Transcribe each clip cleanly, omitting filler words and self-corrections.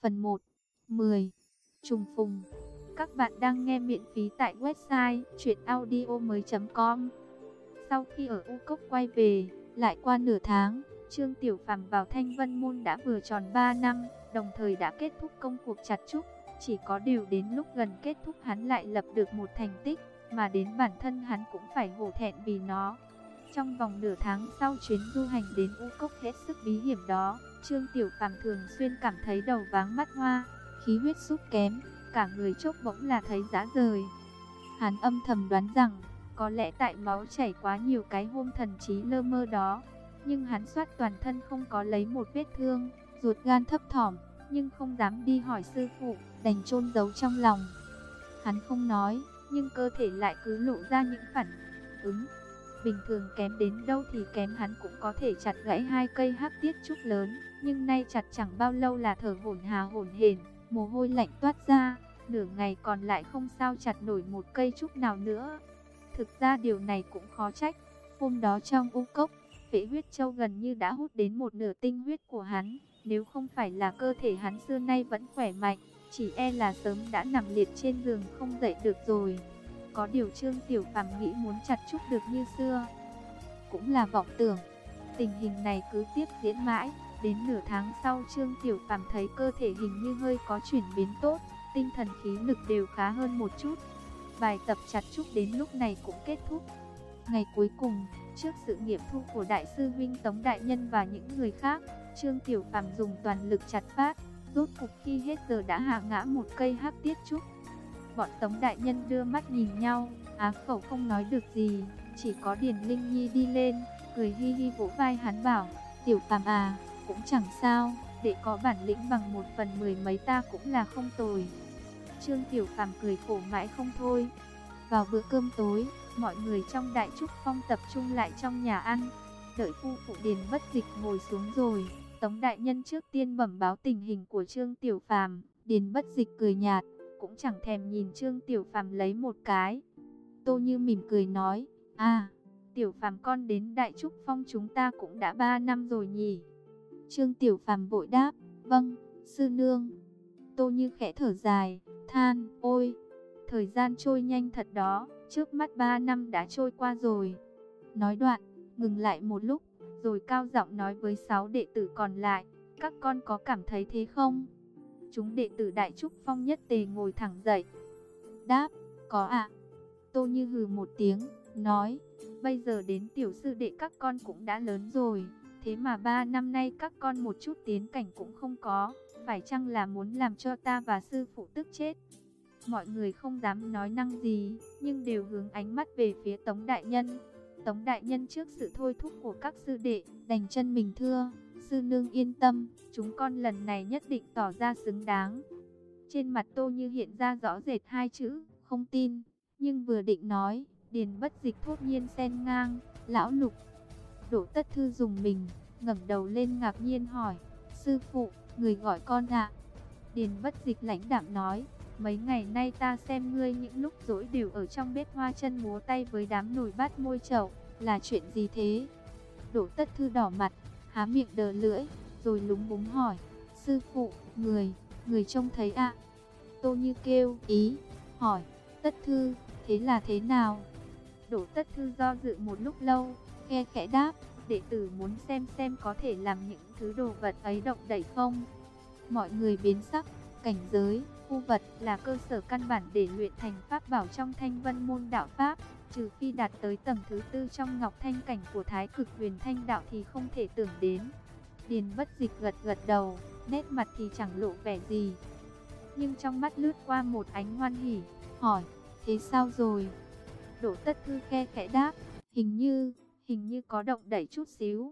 Phần 1. 10. Trùng phùng. Các bạn đang nghe miễn phí tại website chuyenaudio.com. Sau khi ở U Cốc quay về, lại qua nửa tháng, Trương Tiểu Phàm vào Thanh Vân Môn đã vừa tròn 3 năm, đồng thời đã kết thúc công cuộc chặt trúc. Chỉ có điều đến lúc gần kết thúc hắn lại lập được một thành tích, mà đến bản thân hắn cũng phải hổ thẹn vì nó. Trong vòng nửa tháng sau chuyến du hành đến U Cốc hết sức bí hiểm đó, Trương Tiểu Phàm thường xuyên cảm thấy đầu váng mắt hoa, khí huyết sút kém, cả người chốc bỗng là thấy rã rời. Hắn âm thầm đoán rằng, có lẽ tại máu chảy quá nhiều cái hôm thần trí lơ mơ đó, nhưng hắn soát toàn thân không có lấy một vết thương, ruột gan thấp thỏm, nhưng không dám đi hỏi sư phụ, đành chôn giấu trong lòng. Hắn không nói, nhưng cơ thể lại cứ lộ ra những phản ứng. Bình thường kém đến đâu thì kém, hắn cũng có thể chặt gãy 2 cây hắc tiết trúc lớn, nhưng nay chặt chẳng bao lâu là thở hổn hển, mồ hôi lạnh toát ra, nửa ngày còn lại không sao chặt nổi một cây trúc nào nữa. Thực ra điều này cũng khó trách, hôm đó trong U Cốc, Phệ Huyết Châu gần như đã hút đến một nửa tinh huyết của hắn, nếu không phải là cơ thể hắn xưa nay vẫn khỏe mạnh, chỉ e là sớm đã nằm liệt trên giường không dậy được rồi. Có điều Trương Tiểu Phàm nghĩ muốn chặt trúc được như xưa cũng là vọng tưởng. Tình hình này cứ tiếp diễn mãi, đến nửa tháng sau Trương Tiểu Phàm thấy cơ thể hình như hơi có chuyển biến tốt, tinh thần khí lực đều khá hơn một chút. Bài tập chặt trúc đến lúc này cũng kết thúc. Ngày cuối cùng, trước sự nghiệm thu của đại sư huynh Tống đại nhân và những người khác, Trương Tiểu Phàm dùng toàn lực chặt phát, rốt cục khi hết giờ đã hạ ngã một cây hắc tiết trúc. Bọn Tống đại nhân đưa mắt nhìn nhau, á khẩu không nói được gì, chỉ có Điền Linh Nhi đi lên, cười hi hi vỗ vai hắn bảo: "Tiểu Phàm à, cũng chẳng sao, để có bản lĩnh bằng 1/10 mấy ta cũng là không tồi." Trương Tiểu Phàm cười khổ mãi không thôi. Vào bữa cơm tối, mọi người trong Đại Trúc Phong tập trung lại trong nhà ăn. Đợi phu phụ Điền Bất Dịch ngồi xuống rồi, Tống đại nhân trước tiên bẩm báo tình hình của Trương Tiểu Phàm. Điền Bất Dịch cười nhạt, cũng chẳng thèm nhìn Trương Tiểu Phàm lấy một cái. Tô Như mỉm cười nói: "À, Tiểu Phàm con đến Đại Trúc Phong chúng ta cũng đã 3 năm rồi nhỉ?" Trương Tiểu Phàm vội đáp: "Vâng, sư nương." Tô Như khẽ thở dài, than: "Ôi, thời gian trôi nhanh thật đó, trước mắt 3 năm đã trôi qua rồi." Nói đoạn, ngừng lại một lúc, rồi cao giọng nói với 6 đệ tử còn lại: "Các con có cảm thấy thế không?" Chúng đệ tử Đại Trúc Phong nhất tề ngồi thẳng dậy, đáp: "Có ạ." Tô Như hừ một tiếng, nói: "Bây giờ đến tiểu sư đệ các con cũng đã lớn rồi, thế mà 3 năm nay các con một chút tiến cảnh cũng không có, phải chăng là muốn làm cho ta và sư phụ tức chết?" Mọi người không dám nói năng gì, nhưng đều hướng ánh mắt về phía Tống đại nhân. Tống đại nhân trước sự thôi thúc của các sư đệ, đành chân mình thưa: "Sư nương yên tâm, chúng con lần này nhất định tỏ ra xứng đáng." Trên mặt Tô Như hiện ra rõ rệt 2 chữ: không tin. Nhưng vừa định nói, Điền Bất Dịch thốt nhiên xen ngang: "Lão Lục." Đỗ Tất Thư dùng mình, ngẩng đầu lên ngạc nhiên hỏi: "Sư phụ, người gọi con ạ?" Điền Bất Dịch lãnh đạm nói: "Mấy ngày nay ta xem ngươi những lúc rỗi đều ở trong bếp hoa chân múa tay với đám nồi bát môi chậu, là chuyện gì thế?" Đỗ Tất Thư đỏ mặt, há miệng đờ lưỡi, rồi lúng búng hỏi: "Sư phụ, người trông thấy ạ?" Tô Như kêu ý, hỏi: "Tất Thư, thế là thế nào?" Đỗ Tất Thư do dự một lúc lâu, khe khẽ đáp: "Đệ tử muốn xem có thể làm những thứ đồ vật ấy động đậy không." Mọi người biến sắc. Cảnh giới, khu vật là cơ sở căn bản để luyện thành pháp bảo trong Thanh Vân môn đạo pháp, trừ phi đạt tới tầng thứ 4 trong Ngọc Thanh cảnh của Thái Cực Huyền Thanh đạo thì không thể tưởng đến. Điền Bất Dịch gật gật đầu, nét mặt thì chẳng lộ vẻ gì, nhưng trong mắt lướt qua một ánh hoan hỉ, hỏi: "Thế sao rồi?" Đỗ Tất Thư khe khẽ đáp: hình như có động đẩy chút xíu."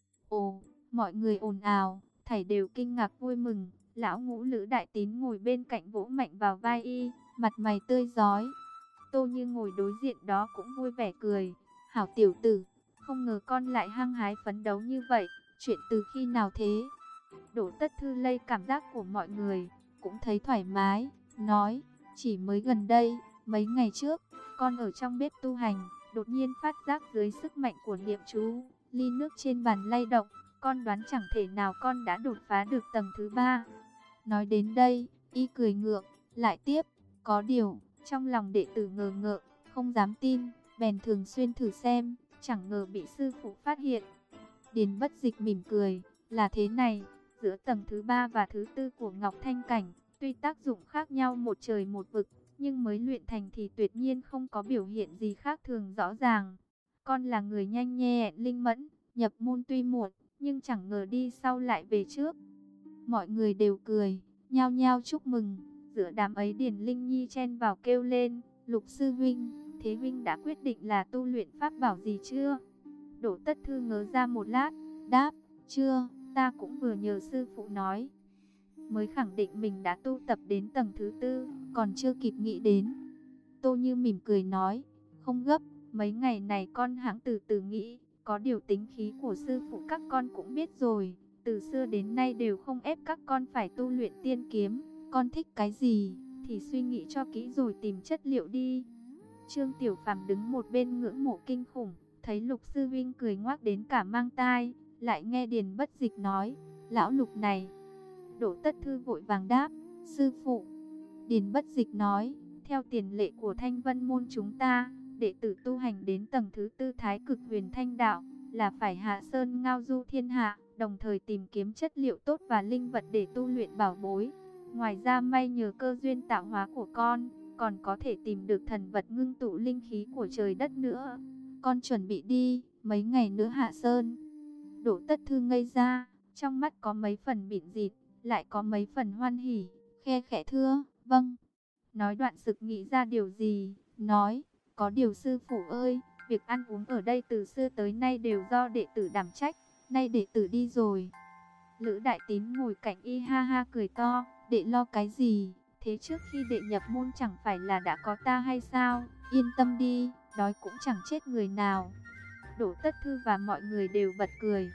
Ồ, mọi người ồn ào, thảy đều kinh ngạc vui mừng. Lão Ngũ Lữ Đại Tín ngồi bên cạnh vỗ mạnh vào vai y, mặt mày tươi rói. Tô Như ngồi đối diện đó cũng vui vẻ cười: "Hảo tiểu tử, không ngờ con lại hăng hái phấn đấu như vậy, chuyện từ khi nào thế?" Đỗ Tất Thư lây cảm giác của mọi người, cũng thấy thoải mái, nói: "Chỉ mới gần đây, mấy ngày trước, con ở trong bếp tu hành, đột nhiên phát giác dưới sức mạnh của niệm chú, ly nước trên bàn lay động, con đoán chẳng thể nào con đã đột phá được tầng thứ 3. Nói đến đây, y cười ngượng, lại tiếp, có điều, trong lòng đệ tử ngờ ngợ, không dám tin, bèn thường xuyên thử xem, chẳng ngờ bị sư phụ phát hiện. Điền Bất Dịch mỉm cười, là thế này, giữa tầng thứ 3 và thứ 4 của Ngọc Thanh Cảnh, tuy tác dụng khác nhau một trời một vực, nhưng mới luyện thành thì tuyệt nhiên không có biểu hiện gì khác thường rõ ràng. Con là người nhanh nhẹn linh mẫn, nhập môn tuy muộn, nhưng chẳng ngờ đi sau lại về trước. Mọi người đều cười, nhao nhao chúc mừng. Giữa đám ấy Điền Linh Nhi chen vào kêu lên, Lục sư huynh, thế huynh đã quyết định là tu luyện pháp bảo gì chưa? Đỗ Tất Thư ngớ ra một lát, đáp, chưa, ta cũng vừa nhờ sư phụ nói. Mới khẳng định mình đã tu tập đến tầng thứ 4, còn chưa kịp nghĩ đến. Tô Như mỉm cười nói, không gấp, mấy ngày này con hãng từ từ nghĩ, có điều tính khí của sư phụ các con cũng biết rồi. Từ xưa đến nay đều không ép các con phải tu luyện tiên kiếm, con thích cái gì thì suy nghĩ cho kỹ rồi tìm chất liệu đi. Trương Tiểu Phàm đứng một bên ngưỡng mộ kinh khủng, thấy Lục sư huynh cười ngoác đến cả mang tai, lại nghe Điền Bất Dịch nói, lão Lục này. Đỗ Tất Thư vội vàng đáp, sư phụ. Điền Bất Dịch nói, theo tiền lệ của Thanh Vân môn chúng ta, đệ tử tu hành đến tầng thứ 4 Thái Cực Huyền Thanh đạo là phải hạ sơn ngao du thiên hạ, đồng thời tìm kiếm chất liệu tốt và linh vật để tu luyện bảo bối. Ngoài ra may nhờ cơ duyên tạo hóa của con, còn có thể tìm được thần vật ngưng tụ linh khí của trời đất nữa. Con chuẩn bị đi, mấy ngày nữa hạ sơn. Đỗ Tất Thư ngây ra, trong mắt có mấy phần bịn rịt, lại có mấy phần hoan hỉ, khe khẽ thưa, vâng. Nói đoạn sực nghĩ ra điều gì, nói, có điều sư phụ ơi, việc ăn uống ở đây từ xưa tới nay đều do đệ tử đảm trách, nay đệ tử đi rồi. Lữ Đại Tín ngồi cạnh y ha ha cười to, đệ lo cái gì, thế trước khi đệ nhập môn chẳng phải là đã có ta hay sao, yên tâm đi, đói cũng chẳng chết người nào. Đỗ Tất Thư và mọi người đều bật cười.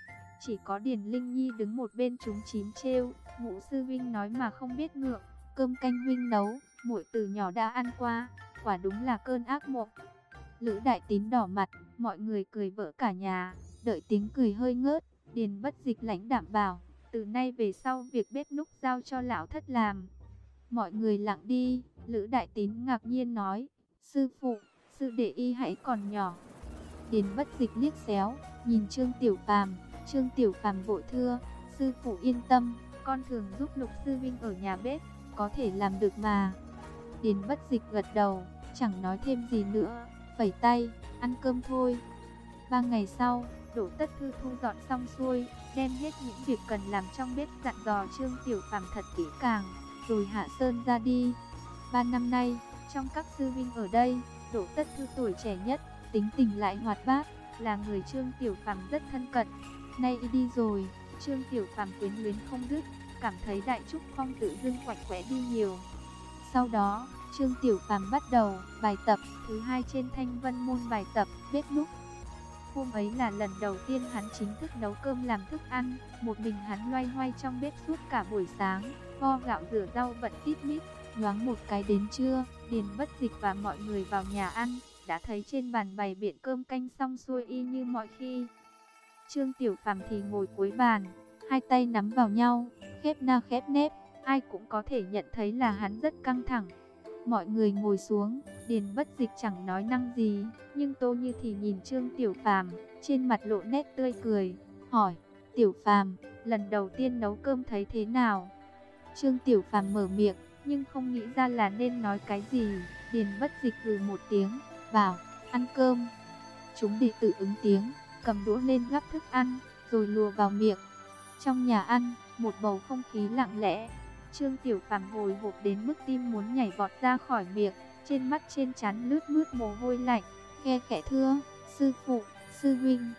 Chỉ có Điền Linh Nhi đứng một bên trúng chím trêu, Ngũ sư huynh nói mà không biết ngượng, cơm canh huynh nấu, muội từ nhỏ đã ăn qua, quả đúng là cơn ác mộng. Lữ Đại Tín đỏ mặt, mọi người cười vỡ cả nhà, đợi tiếng cười hơi ngớt, Điền Bất Dịch lãnh đạm bảo, từ nay về sau việc bếp núc giao cho lão thất làm. Mọi người lặng đi, Lữ Đại Tín ngạc nhiên nói, sư phụ, sư đệ y hãy còn nhỏ. Điền Bất Dịch liếc xéo, nhìn Trương Tiểu Phàm. Trương Tiểu Phàm vội thưa, sư phụ yên tâm, con thường giúp Lục sư huynh ở nhà bếp, có thể làm được mà. Điền Bất Dịch gật đầu, chẳng nói thêm gì nữa, phẩy tay, ăn cơm thôi. 3 ngày sau, Đỗ Tất Thư thu dọn xong xuôi, đem hết những việc cần làm trong bếp dặn dò Trương Tiểu Phàm thật kỹ càng, rồi hạ sơn ra đi. 3 năm nay, trong các sư huynh ở đây, Đỗ Tất Thư tuổi trẻ nhất, tính tình lại hoạt bát, là người Trương Tiểu Phàm rất thân cận. Nay y đi rồi, Trương Tiểu Phàm quyến luyến không dứt, cảm thấy Đại Trúc Phong tự dưng quạnh quẽ đi nhiều. Sau đó, Trương Tiểu Phàm bắt đầu bài tập thứ 2 trên Thanh Vân môn, bài tập bếp núc. Hôm ấy là lần đầu tiên hắn chính thức nấu cơm làm thức ăn, một mình hắn loay hoay trong bếp suốt cả buổi sáng, vo gạo rửa rau bận tít mít. Nhoáng một cái đến trưa, Điền Bất Dịch và mọi người vào nhà ăn, đã thấy trên bàn bày biện cơm canh xong xuôi y như mọi khi. Trương Tiểu Phàm thì ngồi cuối bàn, hai tay nắm vào nhau, khép na khép nép, ai cũng có thể nhận thấy là hắn rất căng thẳng. Mọi người ngồi xuống, Điền Bất Dịch chẳng nói năng gì, nhưng Tô Như thì nhìn Trương Tiểu Phàm, trên mặt lộ nét tươi cười, hỏi, Tiểu Phàm, lần đầu tiên nấu cơm thấy thế nào? Trương Tiểu Phàm mở miệng, nhưng không nghĩ ra là nên nói cái gì. Điền Bất Dịch hừ một tiếng, bảo, ăn cơm. Chúng đệ tử ứng tiếng, cầm đũa lên gắp thức ăn, rồi lùa vào miệng. Trong nhà ăn, một bầu không khí lặng lẽ. Trương Tiểu Phàm hồi hộp đến mức tim muốn nhảy vọt ra khỏi miệng, trên mắt trên trán lướt mướt mồ hôi lạnh, khe khẽ thưa, sư phụ, sư huynh,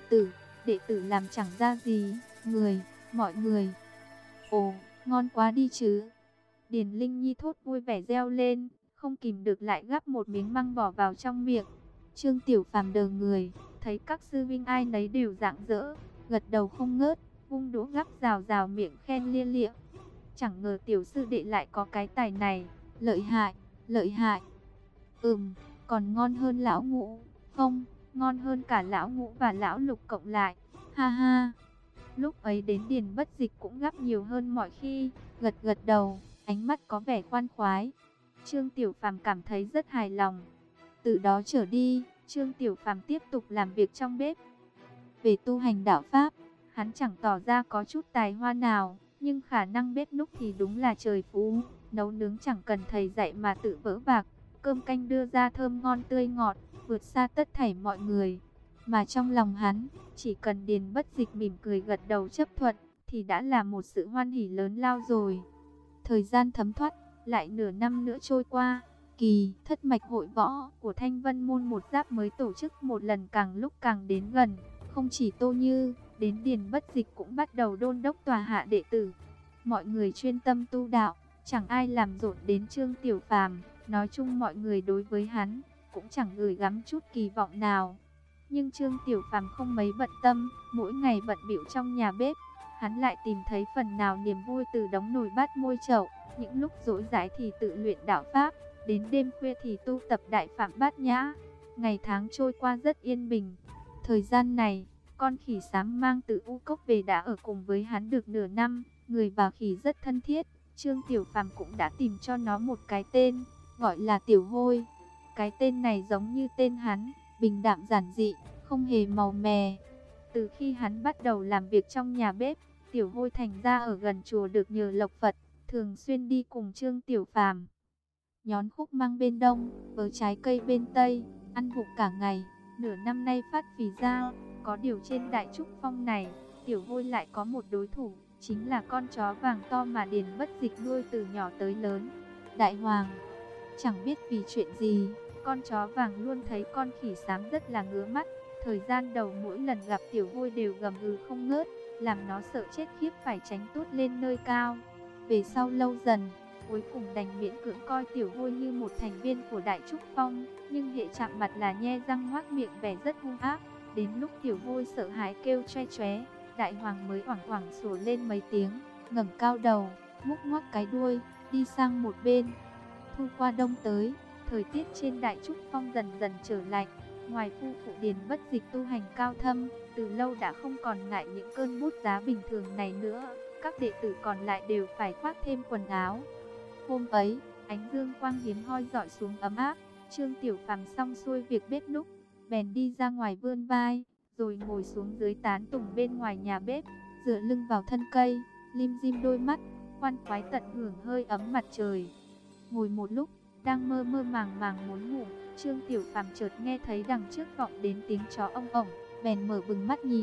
đệ tử làm chẳng ra gì, mọi người. Ồ, ngon quá đi chứ. Điền Linh Nhi thốt vui vẻ reo lên, không kìm được lại gắp một miếng măng bỏ vào trong miệng. Trương Tiểu Phàm đờ người, thấy các sư huynh ai nấy đều rạng rỡ, gật đầu không ngớt, vung đũa gắp rào rào miệng khen lia lịa. Chẳng ngờ tiểu sư đệ lại có cái tài này, lợi hại, lợi hại. Còn ngon hơn lão Ngũ, không, ngon hơn cả lão Ngũ và lão Lục cộng lại. Ha ha. Lúc ấy đến Điền Bất Dịch cũng gắp nhiều hơn mọi khi, gật gật đầu, ánh mắt có vẻ khoan khoái. Trương Tiểu Phàm cảm thấy rất hài lòng. Từ đó trở đi, Trương Tiểu Phàm tiếp tục làm việc trong bếp. Về tu hành đạo pháp, hắn chẳng tỏ ra có chút tài hoa nào, nhưng khả năng bếp núc thì đúng là trời phú. Nấu nướng chẳng cần thầy dạy mà tự vỡ vạc, cơm canh đưa ra thơm ngon tươi ngọt, vượt xa tất thảy mọi người. Mà trong lòng hắn, chỉ cần Điền Bất Dịch mỉm cười gật đầu chấp thuận, thì đã là một sự hoan hỉ lớn lao rồi. Thời gian thấm thoát, lại nửa năm nữa trôi qua, kỳ thất mạch hội võ của Thanh Vân Môn một giáp mới tổ chức một lần càng lúc càng đến gần. Không chỉ Tô Như, đến Điền Bất Dịch cũng bắt đầu đôn đốc tòa hạ đệ tử. Mọi người chuyên tâm tu đạo, chẳng ai làm rộn đến Trương Tiểu Phàm. Nói chung mọi người đối với hắn cũng chẳng gửi gắm chút kỳ vọng nào. Nhưng Trương Tiểu Phàm không mấy bận tâm, mỗi ngày bận bịu trong nhà bếp, hắn lại tìm thấy phần nào niềm vui từ đống nồi bát môi chậu. Những lúc rỗi rãi thì tự luyện đạo pháp, đến đêm khuya thì tu tập đại phạm bát nhã. Ngày tháng trôi qua rất yên bình. Thời gian này, con khỉ xám mang từ U Cốc về đã ở cùng với hắn được nửa năm, người và khỉ rất thân thiết. Trương Tiểu Phàm cũng đã tìm cho nó một cái tên, gọi là Tiểu Hôi. Cái tên này giống như tên hắn, bình đạm giản dị, không hề màu mè. Từ khi hắn bắt đầu làm việc trong nhà bếp, Tiểu Hôi thành ra ở gần chùa được nhờ lộc Phật, thường xuyên đi cùng Trương Tiểu Phàm. Nhón khúc măng bên đông, vớ trái cây bên tây, ăn vụng cả ngày. Nửa năm nay phát phì ra, có điều trên Đại Trúc Phong này, Tiểu Hôi lại có một đối thủ, chính là con chó vàng to mà Điền Bất Dịch nuôi từ nhỏ tới lớn, Đại Hoàng. Chẳng biết vì chuyện gì, con chó vàng luôn thấy con khỉ xám rất là ngứa mắt. Thời gian đầu mỗi lần gặp Tiểu Hôi đều gầm gừ không ngớt, làm nó sợ chết khiếp phải tránh tút lên nơi cao. Về sau lâu dần, cuối cùng đành miễn cưỡng coi Tiểu Hôi như một thành viên của Đại Trúc Phong, nhưng hệ chạm mặt là nhe răng ngoác miệng vẻ rất hung ác. Đến lúc Tiểu Hôi sợ hãi kêu choe choé, Đại Hoàng mới hoảng hoảng sủa lên mấy tiếng, ngẩng cao đầu, múc ngoắc cái đuôi, đi sang một bên. Thu qua đông tới, thời tiết trên Đại Trúc Phong dần dần trở lạnh. Ngoài phu phụ Điền Bất Dịch tu hành cao thâm, từ lâu đã không còn ngại những cơn bút giá bình thường này nữa. Các đệ tử còn lại đều phải khoác thêm quần áo. Hôm ấy, ánh dương quang hiếm hoi rọi xuống ấm áp. Trương Tiểu Phàm xong xuôi việc bếp núc, bèn đi ra ngoài vươn vai, rồi ngồi xuống dưới tán tùng bên ngoài nhà bếp, dựa lưng vào thân cây, lim dim đôi mắt, khoan khoái tận hưởng hơi ấm mặt trời. Ngồi một lúc, đang mơ mơ màng màng muốn ngủ, Trương Tiểu Phàm chợt nghe thấy đằng trước vọng đến tiếng chó ong ổng, bèn mở bừng mắt nhìn.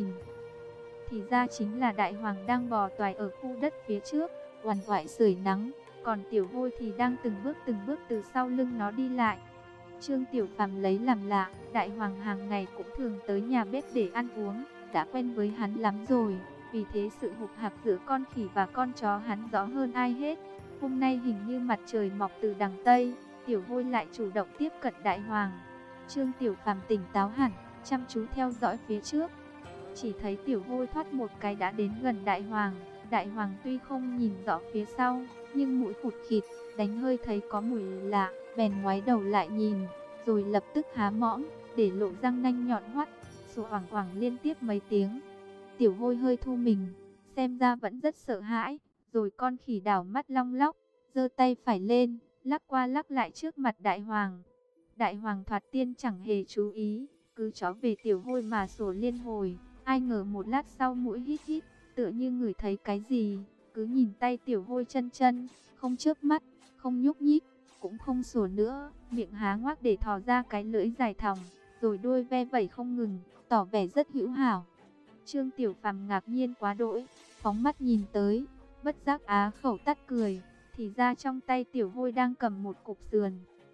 Thì ra chính là Đại Hoàng đang bò toài ở khu đất phía trước, uằn oải sưởi nắng, còn Tiểu Hôi thì đang từng bước từ sau lưng nó đi lại. Trương Tiểu Phàm lấy làm lạ, Đại Hoàng hàng ngày cũng thường tới nhà bếp để ăn uống, đã quen với hắn lắm rồi, vì thế sự hục hạc giữa con khỉ và con chó hắn rõ hơn ai hết. Hôm nay hình như mặt trời mọc từ đằng Tây, Tiểu Hôi lại chủ động tiếp cận Đại Hoàng. Trương Tiểu Phàm tỉnh táo hẳn, chăm chú theo dõi phía trước. Chỉ thấy Tiểu Hôi thoát một cái đã đến gần Đại Hoàng. Đại Hoàng tuy không nhìn rõ phía sau, nhưng mũi khụt khịt, đánh hơi thấy có mùi lạ, bèn ngoái đầu lại nhìn, rồi lập tức há mõm, để lộ răng nanh nhọn hoắt, sủa oảng oảng liên tiếp mấy tiếng. Tiểu Hôi hơi thu mình, xem ra vẫn rất sợ hãi, rồi con khỉ đảo mắt long lóc, giơ tay phải lên, lắc qua lắc lại trước mặt Đại Hoàng. Đại Hoàng thoạt tiên chẳng hề chú ý, cứ chó về Tiểu Hôi mà sủa liên hồi. Ai ngờ một lát sau mũi hít hít, tựa như ngửi thấy cái gì, cứ nhìn tay Tiểu Hôi chân chân, không chớp mắt, không nhúc nhích, cũng không sủa nữa, miệng há ngoác để thò ra cái lưỡi dài thòng, rồi đuôi ve vẩy không ngừng, tỏ vẻ rất hữu hảo. Trương Tiểu Phàm ngạc nhiên quá đỗi, phóng mắt nhìn tới, bất giác á khẩu tắt cười, thì ra trong tay Tiểu Hôi đang cầm một cục sườn.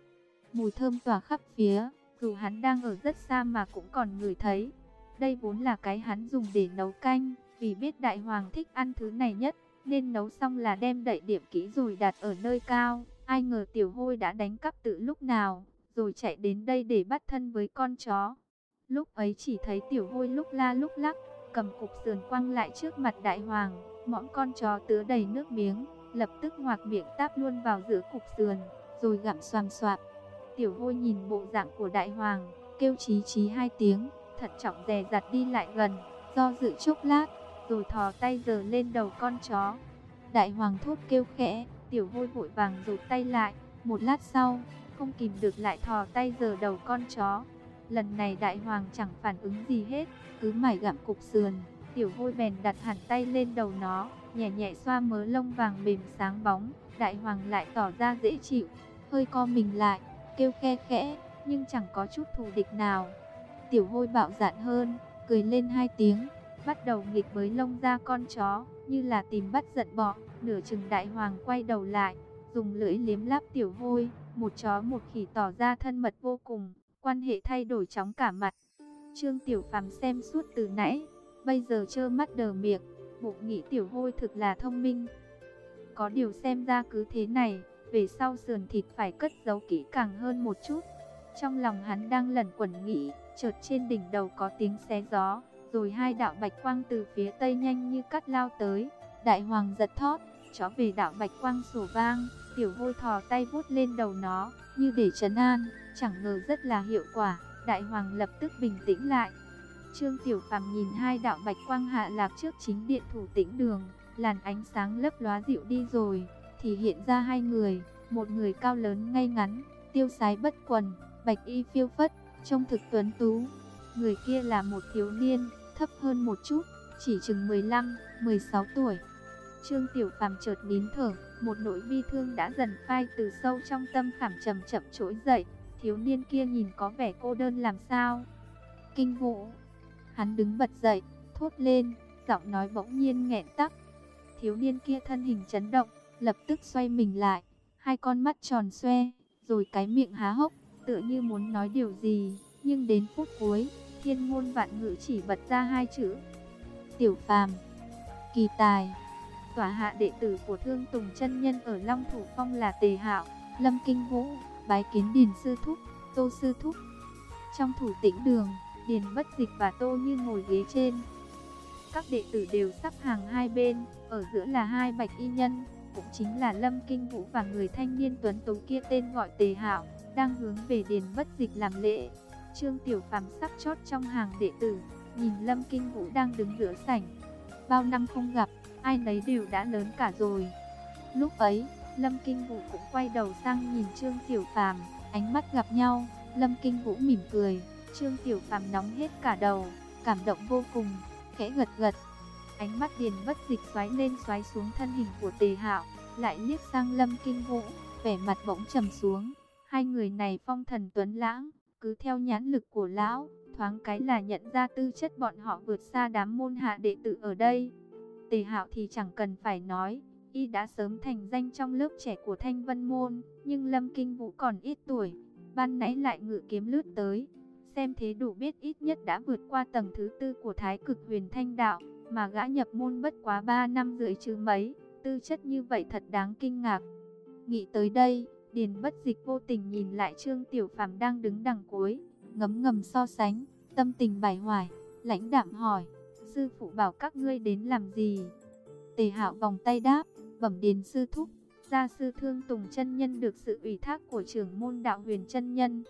Mùi thơm tỏa khắp phía, dù hắn đang ở rất xa mà cũng còn ngửi thấy. Đây vốn là cái hắn dùng để nấu canh, vì biết Đại Hoàng thích ăn thứ này nhất, nên nấu xong là đem đậy điểm kỹ rồi đặt ở nơi cao. Ai ngờ Tiểu Hôi đã đánh cắp từ lúc nào, rồi chạy đến đây để bắt thân với con chó. Lúc ấy chỉ thấy Tiểu Hôi lúc la lúc lắc, cầm cục sườn quăng lại trước mặt Đại Hoàng, mõm con chó tứa đầy nước miếng, lập tức ngoạc miệng táp luôn vào giữa cục sườn, rồi gặm xoàm xoạp. Tiểu Hôi nhìn bộ dạng của Đại Hoàng, kêu chí chí hai tiếng, thận trọng dè dặt đi lại gần, do dự chốc lát, rồi thò tay giở lên đầu con chó. Đại hoàng thốt kêu khẽ, Tiểu Hôi vội vàng rụt tay lại, một lát sau, không kìm được lại thò tay giở đầu con chó. Lần này đại hoàng chẳng phản ứng gì hết, cứ mải gặm cục sườn. Tiểu Hôi bèn đặt hẳn tay lên đầu nó, nhẹ nhẹ xoa mớ lông vàng mềm sáng bóng. Đại hoàng lại tỏ ra dễ chịu, hơi co mình lại, kêu khe khẽ, nhưng chẳng có chút thù địch nào. Tiểu Hôi bạo dạn hơn, cười lên hai tiếng, bắt đầu nghịch với lông da con chó, như là tìm bắt giận bọ. Nửa chừng đại hoàng quay đầu lại, dùng lưỡi liếm láp Tiểu Hôi. Một chó một khỉ tỏ ra thân mật vô cùng, quan hệ thay đổi chóng cả mặt. Trương Tiểu Phàm xem suốt từ nãy, bây giờ trơ mắt đờ miệng, bụng nghĩ Tiểu Hôi thực là thông minh. Có điều xem ra cứ thế này, về sau sườn thịt phải cất giấu kỹ càng hơn một chút. Trong lòng hắn đang lẩn quẩn nghĩ, chợt trên đỉnh đầu có tiếng xé gió, rồi hai đạo bạch quang từ phía tây nhanh như cắt lao tới. Đại hoàng giật thót, chó về đạo bạch quang sủa vang. Tiểu Hôi thò tay vuốt lên đầu nó, như để trấn an, chẳng ngờ rất là hiệu quả. Đại hoàng lập tức bình tĩnh lại. Trương Tiểu Phàm nhìn hai đạo bạch quang hạ lạc trước chính điện Thủ Tĩnh Đường, làn ánh sáng lấp lóa dịu đi rồi, thì hiện ra hai người, một người cao lớn ngay ngắn, tiêu sái bất quần, bạch y phiêu phất, trông thực tuấn tú. Người kia là một thiếu niên, thấp hơn một chút, chỉ chừng 15, 16 tuổi. Trương Tiểu Phàm chợt nín thở, một nỗi bi thương đã dần phai từ sâu trong tâm khảm chậm chậm trỗi dậy. Thiếu niên kia nhìn có vẻ cô đơn làm sao. Kinh Vũ. Hắn đứng bật dậy, thốt lên, giọng nói bỗng nhiên nghẹn tắc. Thiếu niên kia thân hình chấn động, lập tức xoay mình lại, hai con mắt tròn xoe, rồi cái miệng há hốc, tựa như muốn nói điều gì, nhưng đến phút cuối, thiên ngôn vạn ngữ chỉ bật ra hai chữ: Tiểu Phàm. Kỳ tài. Tọa hạ đệ tử của Thương Tùng chân nhân ở Long Thủ Phong là Tề Hạo, Lâm Kinh Vũ, bái kiến Điền sư thúc, Tô sư thúc. Trong Thủ Tĩnh Đường, Điền Bất Dịch và Tô Như ngồi ghế trên. Các đệ tử đều sắp hàng hai bên, ở giữa là hai bạch y nhân, cũng chính là Lâm Kinh Vũ và người thanh niên tuấn tú kia tên gọi Tề Hạo, đang hướng về Điền Bất Dịch làm lễ. Trương Tiểu Phàm sắc chót trong hàng đệ tử, nhìn Lâm Kinh Vũ đang đứng giữa sảnh. Bao năm không gặp, ai nấy đều đã lớn cả rồi. Lúc ấy, Lâm Kinh Vũ cũng quay đầu sang nhìn Trương Tiểu Phàm, ánh mắt gặp nhau, Lâm Kinh Vũ mỉm cười, Trương Tiểu Phàm nóng hết cả đầu, cảm động vô cùng, khẽ gật gật. Ánh mắt Điền Bất Dịch xoáy lên xoáy xuống thân hình của Tề Hạo, lại liếc sang Lâm Kinh Vũ, vẻ mặt bỗng trầm xuống. Hai người này phong thần tuấn lãng, cứ theo nhãn lực của lão, thoáng cái là nhận ra tư chất bọn họ vượt xa đám môn hạ đệ tử ở đây. Tề Hạo thì chẳng cần phải nói, y đã sớm thành danh trong lớp trẻ của Thanh Vân môn, nhưng Lâm Kinh Vũ còn ít tuổi, ban nãy lại ngự kiếm lướt tới, xem thế đủ biết ít nhất đã vượt qua tầng thứ tư của Thái Cực Huyền Thanh đạo, mà gã nhập môn bất quá 3 năm rưỡi chứ mấy, tư chất như vậy thật đáng kinh ngạc. Nghĩ tới đây, Điền Bất Dịch vô tình nhìn lại Trương Tiểu Phàm đang đứng đằng cuối, ngấm ngầm so sánh, tâm tình bải hoài, lãnh đạm hỏi: sư phụ bảo các ngươi đến làm gì? Tề Hạo vòng tay đáp: bẩm Điền sư thúc, gia sư Thương Tùng chân nhân được sự ủy thác của trưởng môn đạo Huyền chân nhân,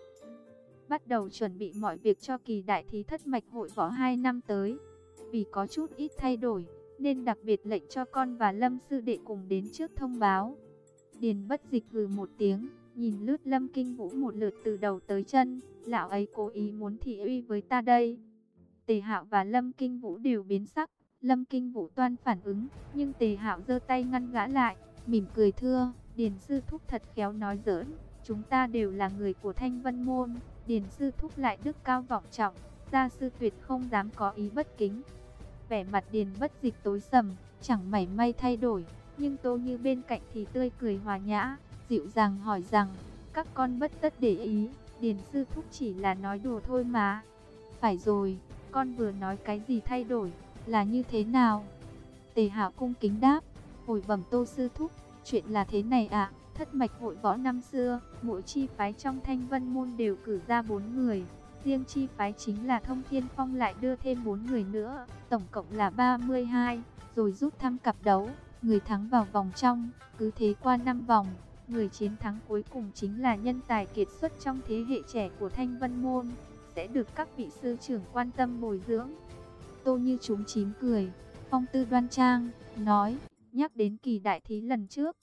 bắt đầu chuẩn bị mọi việc cho kỳ đại thí thất mạch hội võ 2 năm tới. Vì có chút ít thay đổi, nên đặc biệt lệnh cho con và Lâm sư đệ cùng đến trước thông báo. Điền Bất Dịch hừ một tiếng, nhìn lướt Lâm Kinh Vũ một lượt từ đầu tới chân, lão ấy cố ý muốn thị uy với ta đây. Tề Hạo và Lâm Kinh Vũ đều biến sắc, Lâm Kinh Vũ toan phản ứng, nhưng Tề Hạo giơ tay ngăn gã lại, mỉm cười thưa: Điền sư thúc thật khéo nói giỡn, chúng ta đều là người của Thanh Vân môn, Điền sư thúc lại đức cao vọng trọng, gia sư tuyệt không dám có ý bất kính. Vẻ mặt Điền Bất Dịch tối sầm, chẳng mảy may thay đổi, nhưng Tô Như bên cạnh thì tươi cười hòa nhã, dịu dàng hỏi rằng: các con bất tất để ý, Điền sư thúc chỉ là nói đùa thôi mà. Phải rồi, con vừa nói cái gì thay đổi, là như thế nào? Tề Hạo cung kính đáp: hồi bẩm Tô sư thúc, chuyện là thế này ạ. Thất mạch hội võ năm xưa, mỗi chi phái trong Thanh Vân môn đều cử ra 4 người. Riêng chi phái chính là Thông Thiên Phong lại đưa thêm 4 người nữa, tổng cộng là 32, rồi rút thăm cặp đấu, người thắng vào vòng trong, cứ thế qua 5 vòng. Người chiến thắng cuối cùng chính là nhân tài kiệt xuất trong thế hệ trẻ của Thanh Vân môn, sẽ được các vị sư trưởng quan tâm bồi dưỡng. Tô Như trúng chím cười, phong tư đoan trang, nói, nhắc đến Kỳ đại thí lần trước,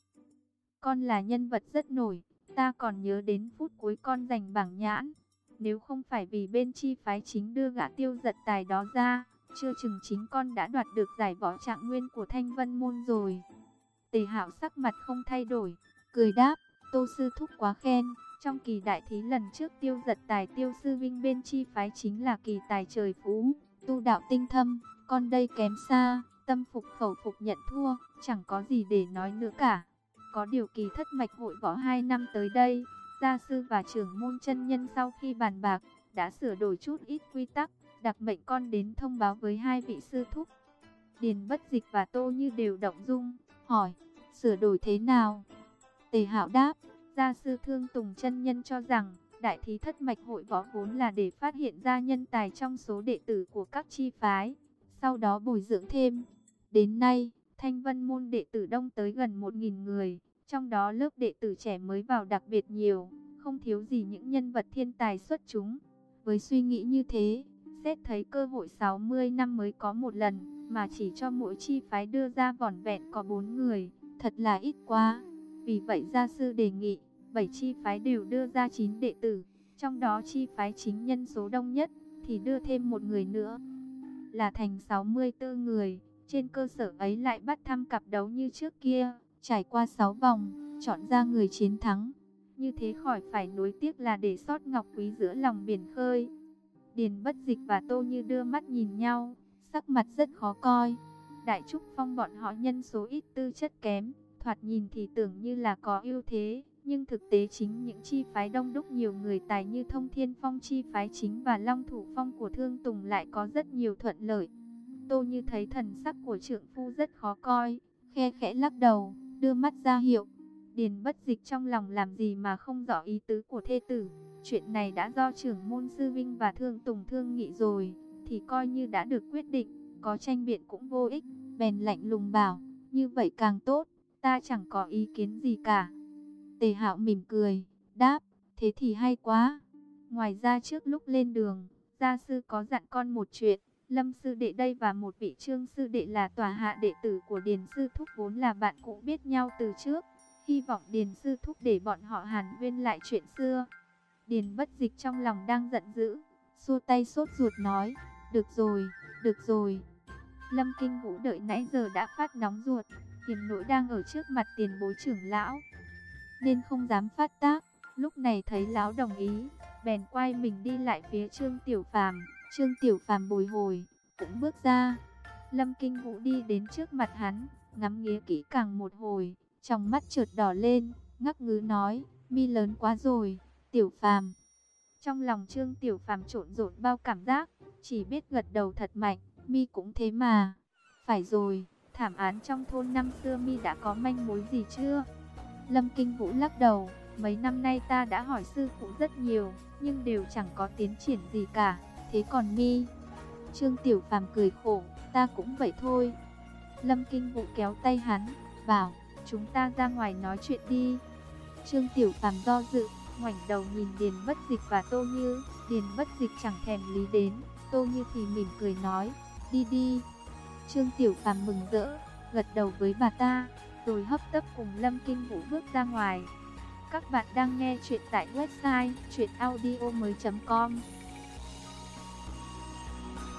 con là nhân vật rất nổi, ta còn nhớ đến phút cuối con giành bảng nhãn. Nếu không phải vì bên chi phái chính đưa gã Tiêu Giật Tài đó ra, chưa chừng chính con đã đoạt được giải võ trạng nguyên của Thanh Vân Môn rồi. Tề Hạo sắc mặt không thay đổi, cười đáp, Tô sư thúc quá khen. Trong Kỳ đại thí lần trước Tiêu Giật Tài Tiêu sư vinh bên chi phái chính là kỳ tài trời phú, tu đạo tinh thâm, con đây kém xa, tâm phục khẩu phục nhận thua, chẳng có gì để nói nữa cả. Có điều kỳ thất mạch hội võ 2 năm tới đây, gia sư và trưởng môn chân nhân sau khi bàn bạc, đã sửa đổi chút ít quy tắc, đặc mệnh con đến thông báo với hai vị sư thúc. Điền Bất Dịch và Tô Như đều động dung, hỏi, sửa đổi thế nào? Tề Hạo đáp, gia sư Thương Tùng chân nhân cho rằng, đại thí thất mạch hội võ vốn là để phát hiện ra nhân tài trong số đệ tử của các chi phái, sau đó bồi dưỡng thêm. Đến nay, Thanh Vân Môn đệ tử đông tới gần 1.000 người, trong đó lớp đệ tử trẻ mới vào đặc biệt nhiều, không thiếu gì những nhân vật thiên tài xuất chúng. Với suy nghĩ như thế, xét thấy cơ hội 60 năm mới có một lần, mà chỉ cho mỗi chi phái đưa ra vỏn vẹn có 4 người, thật là ít quá. Vì vậy gia sư đề nghị, 7 chi phái đều đưa ra 9 đệ tử, trong đó chi phái chính nhân số đông nhất, thì đưa thêm một người nữa, là thành 64 người. Trên cơ sở ấy lại bắt thăm cặp đấu như trước kia, trải qua 6 vòng, chọn ra người chiến thắng. Như thế khỏi phải nuối tiếc là để sót ngọc quý giữa lòng biển khơi. Điền Bất Dịch và Tô Như đưa mắt nhìn nhau, sắc mặt rất khó coi. Đại Trúc Phong bọn họ nhân số ít tư chất kém, thoạt nhìn thì tưởng như là có ưu thế, nhưng thực tế chính những chi phái đông đúc nhiều người tài như Thông Thiên Phong chi phái chính và Long Thủ Phong của Thương Tùng lại có rất nhiều thuận lợi. Tô Như thấy thần sắc của trượng phu rất khó coi, khe khẽ lắc đầu, đưa mắt ra hiệu. Điền Bất Dịch trong lòng làm gì mà không rõ ý tứ của thê tử. Chuyện này đã do trưởng môn sư Vinh và Thương Tùng thương nghị rồi, thì coi như đã được quyết định, có tranh biện cũng vô ích. Bèn lạnh lùng bảo, như vậy càng tốt, ta chẳng có ý kiến gì cả. Tề Hạo mỉm cười, đáp, thế thì hay quá. Ngoài ra trước lúc lên đường, gia sư có dặn con một chuyện. Lâm sư đệ đây và một vị Trương sư đệ là tòa hạ đệ tử của Điền sư thúc vốn là bạn cũ biết nhau từ trước. Hy vọng Điền sư thúc để bọn họ hàn huyên lại chuyện xưa. Điền Bất Dịch trong lòng đang giận dữ, xua tay sốt ruột nói, được rồi, được rồi. Lâm Kinh Vũ đợi nãy giờ đã phát nóng ruột, hiềm nỗi đang ở trước mặt tiền bối trưởng lão, nên không dám phát tác. Lúc này thấy lão đồng ý, bèn quay mình đi lại phía Trương Tiểu Phàm. Trương Tiểu Phàm bồi hồi, cũng bước ra. Lâm Kinh Vũ đi đến trước mặt hắn, ngắm nghía kỹ càng một hồi, trong mắt chợt đỏ lên, ngắc ngứ nói, mi lớn quá rồi, Tiểu Phàm. Trong lòng Trương Tiểu Phàm trộn rộn bao cảm giác, chỉ biết gật đầu thật mạnh, mi cũng thế mà. Phải rồi, thảm án trong thôn năm xưa mi đã có manh mối gì chưa? Lâm Kinh Vũ lắc đầu, mấy năm nay ta đã hỏi sư phụ rất nhiều, nhưng đều chẳng có tiến triển gì cả. Thế còn mi? Trương Tiểu Phàm cười khổ, ta cũng vậy thôi. Lâm Kinh Vũ kéo tay hắn, bảo, chúng ta ra ngoài nói chuyện đi. Trương Tiểu Phàm do dự, ngoảnh đầu nhìn Điền Bất Dịch và Tô Như. Điền Bất Dịch chẳng thèm lý đến, Tô Như thì mỉm cười nói, đi đi. Trương Tiểu Phàm mừng rỡ, gật đầu với bà ta, rồi hấp tấp cùng Lâm Kinh Vũ bước ra ngoài. Các bạn đang nghe chuyện tại website chuyenaudio.com.